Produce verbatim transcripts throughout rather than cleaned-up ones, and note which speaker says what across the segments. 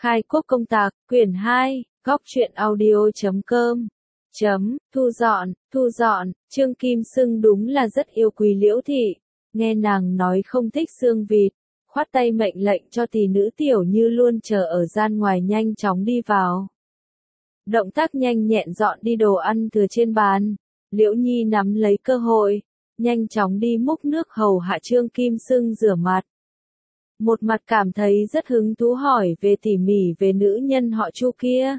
Speaker 1: Khai quốc công tạc, quyển hai, góc truyện audio chấm com. Chấm, thu dọn, thu dọn, Trương Kim Sưng đúng là rất yêu quý Liễu Thị. Nghe nàng nói không thích xương vịt, khoát tay mệnh lệnh cho tỷ nữ Tiểu Như luôn chờ ở gian ngoài nhanh chóng đi vào. Động tác nhanh nhẹn dọn đi đồ ăn thừa trên bàn. Liễu Nhi nắm lấy cơ hội, nhanh chóng đi múc nước hầu hạ Trương Kim Sưng rửa mặt. Một mặt cảm thấy rất hứng thú hỏi về tỉ mỉ về nữ nhân họ Chu kia.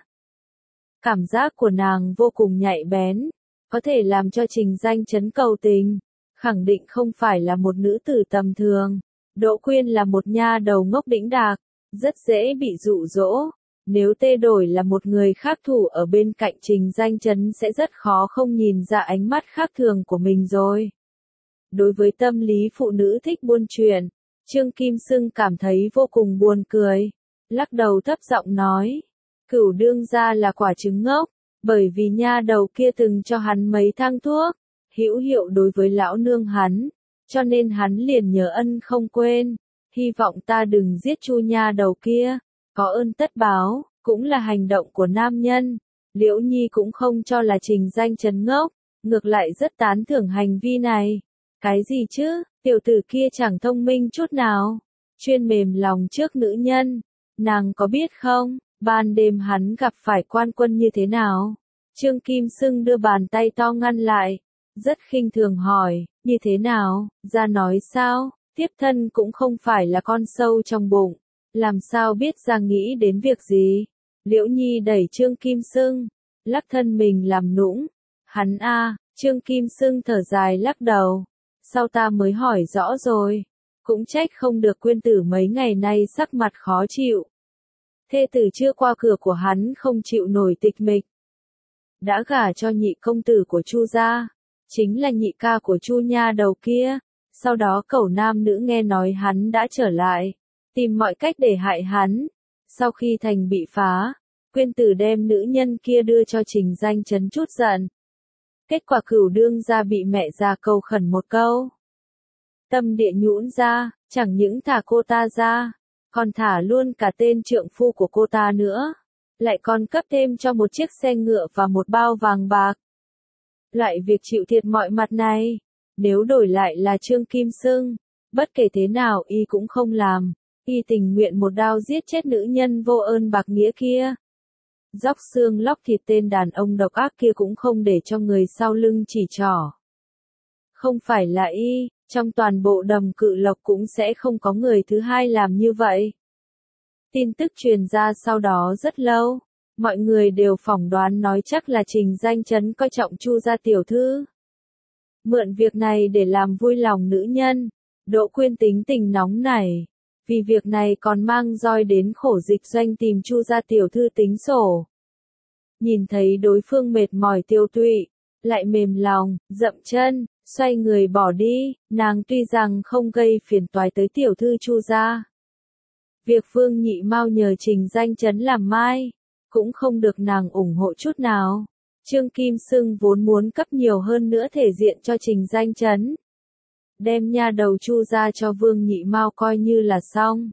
Speaker 1: Cảm giác của nàng vô cùng nhạy bén, có thể làm cho Trình Danh Chấn cầu tình, khẳng định không phải là một nữ tử tầm thường. Đỗ Quyên là một nha đầu ngốc đĩnh đạc, rất dễ bị dụ dỗ. Nếu tê đổi là một người khác thủ ở bên cạnh Trình Danh Chấn sẽ rất khó không nhìn ra ánh mắt khác thường của mình rồi. Đối với tâm lý phụ nữ thích buôn chuyện, Trương Kim Sưng cảm thấy vô cùng buồn cười, lắc đầu thấp giọng nói, Cửu đương gia là quả trứng ngốc, bởi vì nha đầu kia từng cho hắn mấy thang thuốc, hữu hiệu đối với lão nương hắn, cho nên hắn liền nhớ ân không quên, hy vọng ta đừng giết Chu nha đầu kia, có ơn tất báo, cũng là hành động của nam nhân. Liễu Nhi cũng không cho là Trình Danh Chấn ngốc, ngược lại rất tán thưởng hành vi này. Cái gì chứ, tiểu tử kia chẳng thông minh chút nào, chuyên mềm lòng trước nữ nhân, nàng có biết không, ban đêm hắn gặp phải quan quân như thế nào? Trương Kim Sưng đưa bàn tay to ngăn lại, rất khinh thường hỏi, như thế nào, ra nói sao, tiếp thân cũng không phải là con sâu trong bụng, làm sao biết ra nghĩ đến việc gì? Liễu Nhi đẩy Trương Kim Sưng, lắc thân mình làm nũng, hắn a, Trương Kim Sưng thở dài lắc đầu. Sau ta mới hỏi rõ rồi, cũng trách không được Quyên tử mấy ngày nay sắc mặt khó chịu. Thê tử chưa qua cửa của hắn không chịu nổi tịch mịch. Đã gả cho nhị công tử của Chu gia, chính là nhị ca của Chu nha đầu kia, sau đó cẩu nam nữ nghe nói hắn đã trở lại, tìm mọi cách để hại hắn. Sau khi thành bị phá, Quyên tử đem nữ nhân kia đưa cho Trình Danh Chấn chút giận. Kết quả Cửu đương gia bị mẹ già cầu khẩn một câu. Tâm địa nhũn ra, chẳng những thả cô ta ra, còn thả luôn cả tên trượng phu của cô ta nữa. Lại còn cấp thêm cho một chiếc xe ngựa và một bao vàng bạc. Loại việc chịu thiệt mọi mặt này, nếu đổi lại là Trương Kim Sưng, bất kể thế nào y cũng không làm, y tình nguyện một đao giết chết nữ nhân vô ơn bạc nghĩa kia. Dóc xương lóc thịt tên đàn ông độc ác kia cũng không để cho người sau lưng chỉ trỏ. Không phải là y, trong toàn bộ Đầm Cự Lộc cũng sẽ không có người thứ hai làm như vậy. Tin tức truyền ra sau đó rất lâu, mọi người đều phỏng đoán nói chắc là Trình Danh Chấn coi trọng Chu gia tiểu thư. Mượn việc này để làm vui lòng nữ nhân, Đỗ Quyên tính tình nóng nảy. Vì việc này còn mang roi đến khổ dịch doanh tìm Chu gia tiểu thư tính sổ. Nhìn thấy đối phương mệt mỏi tiêu tụy, lại mềm lòng, dậm chân, xoay người bỏ đi, nàng tuy rằng không gây phiền toái tới tiểu thư Chu gia. Việc Vương Nhị Mao nhờ Trình Danh Chấn làm mai, cũng không được nàng ủng hộ chút nào. Trương Kim Sưng vốn muốn cấp nhiều hơn nữa thể diện cho Trình Danh Chấn. Đem nha đầu Chu ra cho Vương Nhị Mao coi như là xong.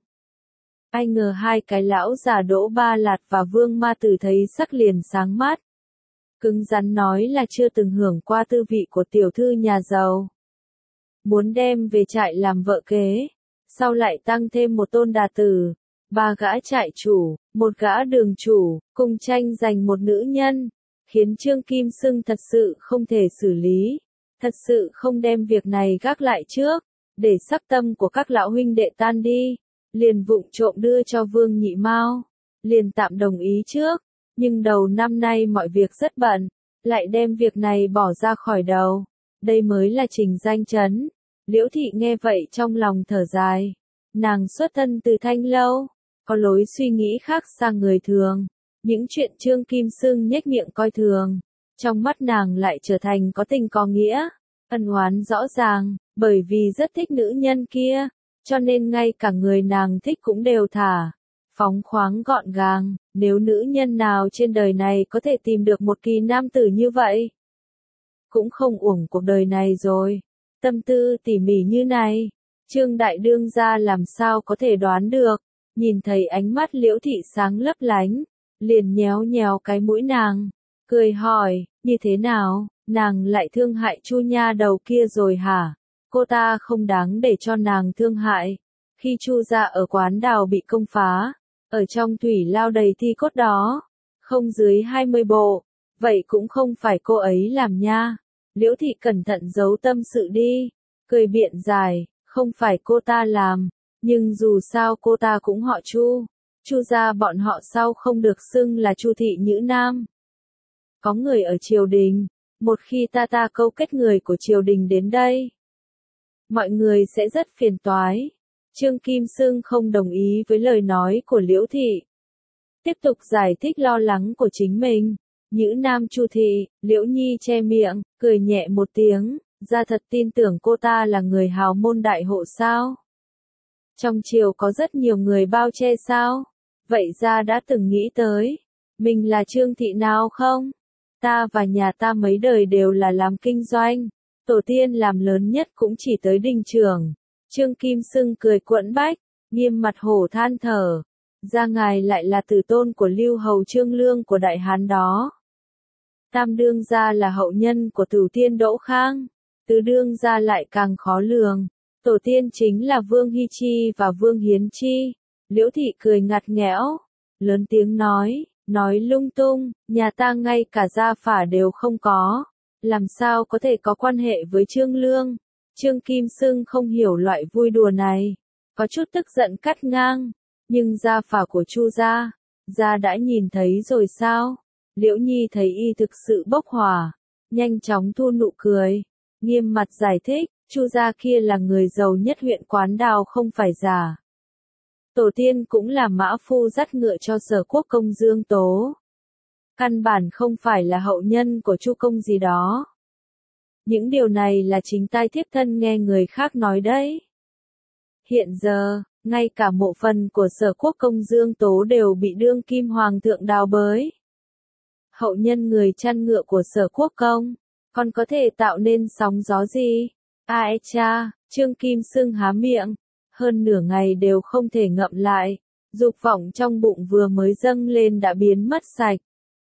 Speaker 1: Ai ngờ hai cái lão già Đỗ Ba Lạt và Vương Ma Tử thấy sắc liền sáng mắt. Cứng rắn nói là chưa từng hưởng qua tư vị của tiểu thư nhà giàu. Muốn đem về trại làm vợ kế, sau lại tăng thêm một tôn đà tử, ba gã trại chủ, một gã đường chủ, cùng tranh giành một nữ nhân, khiến Trương Kim Sưng thật sự không thể xử lý. Thật sự không đem việc này gác lại trước, để sắc tâm của các lão huynh đệ tan đi, liền vụng trộm đưa cho Vương Nhị Mao, liền tạm đồng ý trước, nhưng đầu năm nay mọi việc rất bận, lại đem việc này bỏ ra khỏi đầu, đây mới là Trình Danh Chấn. Liễu Thị nghe vậy trong lòng thở dài, nàng xuất thân từ Thanh Lâu, có lối suy nghĩ khác xa người thường, những chuyện Trương Kim Sưng nhếch miệng coi thường. Trong mắt nàng lại trở thành có tình có nghĩa, ân oán rõ ràng, bởi vì rất thích nữ nhân kia, cho nên ngay cả người nàng thích cũng đều thả, phóng khoáng gọn gàng. Nếu nữ nhân nào trên đời này có thể tìm được một kỳ nam tử như vậy, cũng không uổng cuộc đời này rồi. Tâm tư tỉ mỉ như này, Trương Đại Đương gia làm sao có thể đoán được, nhìn thấy ánh mắt Liễu Thị sáng lấp lánh, liền nhéo nhéo cái mũi nàng, cười hỏi, như thế nào, nàng lại thương hại Chu nha đầu kia rồi hả? Cô ta không đáng để cho nàng thương hại. Khi Chu gia ở quán đào bị công phá, ở trong thủy lao đầy thi cốt đó, không dưới hai mươi bộ, vậy cũng không phải cô ấy làm nha. Liễu Thị cẩn thận giấu tâm sự đi, cười biện giải, không phải cô ta làm, nhưng dù sao cô ta cũng họ Chu. Chu gia bọn họ sao không được xưng là Chu thị Nhữ Nam. Có người ở triều đình, một khi ta ta câu kết người của triều đình đến đây, mọi người sẽ rất phiền toái. Trương Kim Xưng không đồng ý với lời nói của Liễu Thị. Tiếp tục giải thích lo lắng của chính mình. Nhữ Nam Chu thị, Liễu Nhi che miệng, cười nhẹ một tiếng, ra thật tin tưởng cô ta là người hào môn đại hộ sao? Trong triều có rất nhiều người bao che sao? Vậy ra đã từng nghĩ tới, mình là Trương thị nào không? Ta và nhà ta mấy đời đều là làm kinh doanh, tổ tiên làm lớn nhất cũng chỉ tới đình trưởng. Trương Kim Xưng cười quẫn bách, nghiêm mặt hổ than thở, ra ngài lại là tử tôn của Lưu Hầu Trương Lương của Đại Hán đó. Tam đương gia là hậu nhân của Tử Tiên Đỗ Khang, tứ đương gia lại càng khó lường, tổ tiên chính là Vương Hy Chi và Vương Hiến Chi. Liễu Thị cười ngặt nghẽo, lớn tiếng nói, nói lung tung, nhà ta ngay cả gia phả đều không có, làm sao có thể có quan hệ với Trương Lương. Trương Kim Xưng không hiểu loại vui đùa này, có chút tức giận cắt ngang, nhưng gia phả của Chu gia, gia đã nhìn thấy rồi sao? Liễu Nhi thấy y thực sự bốc hỏa, nhanh chóng thu nụ cười, nghiêm mặt giải thích, Chu gia kia là người giàu nhất huyện Quán Đào không phải giả. Tổ tiên cũng là mã phu dắt ngựa cho Sở Quốc công Dương Tố. Căn bản không phải là hậu nhân của Chu công gì đó. Những điều này là chính tai thiếp thân nghe người khác nói đấy. Hiện giờ, ngay cả mộ phần của Sở Quốc công Dương Tố đều bị đương kim hoàng thượng đào bới. Hậu nhân người chăn ngựa của Sở Quốc công, còn có thể tạo nên sóng gió gì? Ai cha, Trương Kim Xưng há miệng, hơn nửa ngày đều không thể ngậm lại, dục vọng trong bụng vừa mới dâng lên đã biến mất sạch.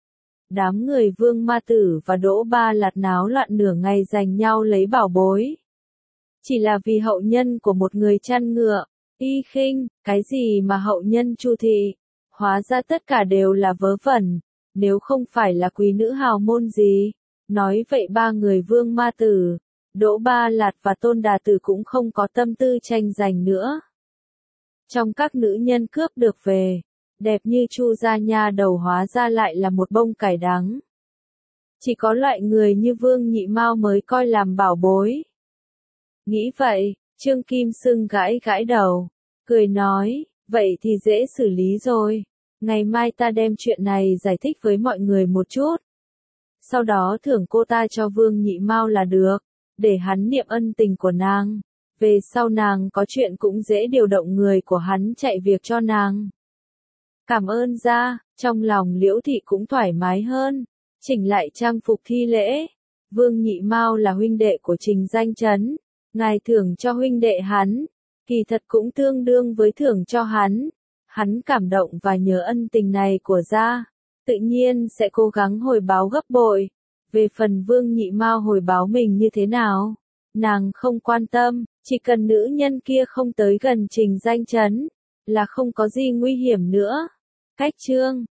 Speaker 1: Đám người Vương Ma Tử và Đỗ Ba Lạt náo loạn nửa ngày giành nhau lấy bảo bối. Chỉ là vì hậu nhân của một người chăn ngựa, y khinh, cái gì mà hậu nhân Chu thị, hóa ra tất cả đều là vớ vẩn, nếu không phải là quý nữ hào môn gì. Nói vậy ba người Vương Ma Tử, Đỗ Ba Lạt và Tôn Đà Tử cũng không có tâm tư tranh giành nữa. Trong các nữ nhân cướp được về, đẹp như Chu gia nha đầu hóa ra lại là một bông cải đắng. Chỉ có loại người như Vương Nhị Mao mới coi làm bảo bối. Nghĩ vậy, Trương Kim Xưng gãi gãi đầu, cười nói, vậy thì dễ xử lý rồi. Ngày mai ta đem chuyện này giải thích với mọi người một chút. Sau đó thưởng cô ta cho Vương Nhị Mao là được, để hắn niệm ân tình của nàng. Về sau nàng có chuyện cũng dễ điều động người của hắn chạy việc cho nàng. Cảm ơn gia, trong lòng Liễu Thị cũng thoải mái hơn, chỉnh lại trang phục thi lễ. Vương Nhị Mao là huynh đệ của Trình Danh Chấn, ngài thưởng cho huynh đệ hắn, kỳ thật cũng tương đương với thưởng cho hắn. Hắn cảm động và nhớ ân tình này của gia, tự nhiên sẽ cố gắng hồi báo gấp bội. Về phần Vương Nhị Mao hồi báo mình như thế nào, nàng không quan tâm, chỉ cần nữ nhân kia không tới gần Trình Danh Chấn, là không có gì nguy hiểm nữa. Cách chương